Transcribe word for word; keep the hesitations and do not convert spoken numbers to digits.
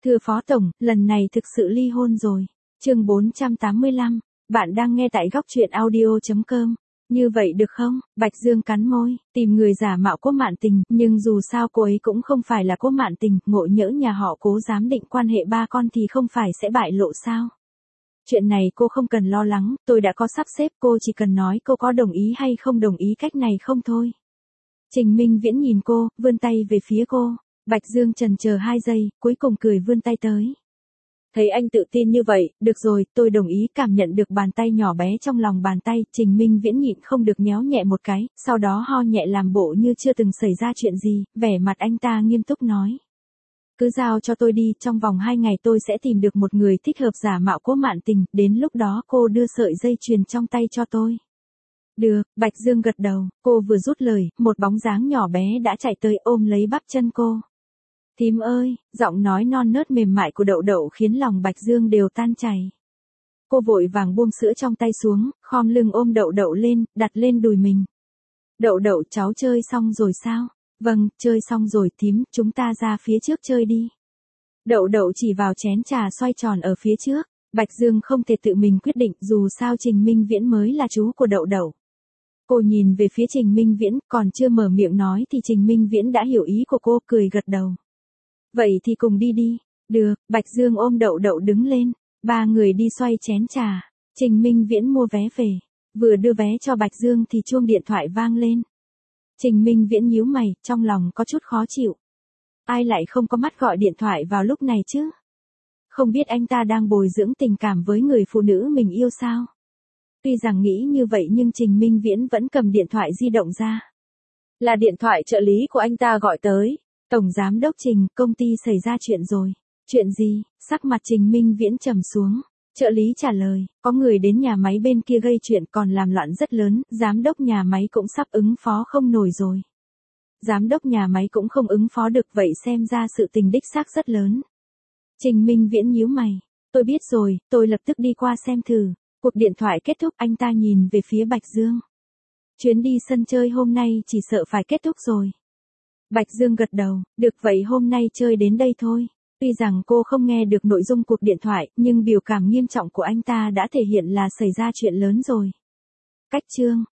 Thưa Phó Tổng, lần này thực sự ly hôn rồi. Chương bốn trăm tám mươi lăm, bạn đang nghe tại góc truyện audio chấm com. Như vậy được không? Bạch Dương cắn môi, tìm người giả mạo Cố Mạn Tình, nhưng dù sao cô ấy cũng không phải là Cố Mạn Tình, ngộ nhỡ nhà họ Cố giám định quan hệ ba con thì không phải sẽ bại lộ sao? Chuyện này cô không cần lo lắng, tôi đã có sắp xếp, cô chỉ cần nói cô có đồng ý hay không đồng ý cách này không thôi. Trình Minh Viễn nhìn cô, vươn tay về phía cô. Bạch Dương chần chờ hai giây, cuối cùng cười vươn tay tới. Thấy anh tự tin như vậy, được rồi, tôi đồng ý. Cảm nhận được bàn tay nhỏ bé trong lòng bàn tay, Trình Minh Viễn nhịn không được nhéo nhẹ một cái, sau đó ho nhẹ làm bộ như chưa từng xảy ra chuyện gì, vẻ mặt anh ta nghiêm túc nói. Cứ giao cho tôi đi, trong vòng hai ngày tôi sẽ tìm được một người thích hợp giả mạo Cố Mạn Tình, đến lúc đó cô đưa sợi dây chuyền trong tay cho tôi. Được, Bạch Dương gật đầu, cô vừa rút lời, một bóng dáng nhỏ bé đã chạy tới ôm lấy bắp chân cô. Thím ơi, giọng nói non nớt mềm mại của Đậu Đậu khiến lòng Bạch Dương đều tan chảy. Cô vội vàng buông sữa trong tay xuống, khom lưng ôm Đậu Đậu lên, đặt lên đùi mình. Đậu Đậu, cháu chơi xong rồi sao? Vâng, chơi xong rồi thím, chúng ta ra phía trước chơi đi. Đậu Đậu chỉ vào chén trà xoay tròn ở phía trước. Bạch Dương không thể tự mình quyết định, dù sao Trình Minh Viễn mới là chú của Đậu Đậu. Cô nhìn về phía Trình Minh Viễn, còn chưa mở miệng nói thì Trình Minh Viễn đã hiểu ý của cô, cười gật đầu. Vậy thì cùng đi đi. Được, Bạch Dương ôm Đậu Đậu đứng lên. Ba người đi xoay chén trà. Trình Minh Viễn mua vé về. Vừa đưa vé cho Bạch Dương thì chuông điện thoại vang lên. Trình Minh Viễn nhíu mày, trong lòng có chút khó chịu. Ai lại không có mắt gọi điện thoại vào lúc này chứ? Không biết anh ta đang bồi dưỡng tình cảm với người phụ nữ mình yêu sao? Tuy rằng nghĩ như vậy nhưng Trình Minh Viễn vẫn cầm điện thoại di động ra. Là điện thoại trợ lý của anh ta gọi tới. Tổng giám đốc Trình, công ty xảy ra chuyện rồi. Chuyện gì? Sắc mặt Trình Minh Viễn trầm xuống. Trợ lý trả lời, có người đến nhà máy bên kia gây chuyện còn làm loạn rất lớn, giám đốc nhà máy cũng sắp ứng phó không nổi rồi. Giám đốc nhà máy cũng không ứng phó được, vậy xem ra sự tình đích xác rất lớn. Trình Minh Viễn nhíu mày. Tôi biết rồi, tôi lập tức đi qua xem thử. Cuộc điện thoại kết thúc, anh ta nhìn về phía Bạch Dương. Chuyến đi sân chơi hôm nay chỉ sợ phải kết thúc rồi. Bạch Dương gật đầu, được vậy hôm nay chơi đến đây thôi. Tuy rằng cô không nghe được nội dung cuộc điện thoại, nhưng biểu cảm nghiêm trọng của anh ta đã thể hiện là xảy ra chuyện lớn rồi. Cách chương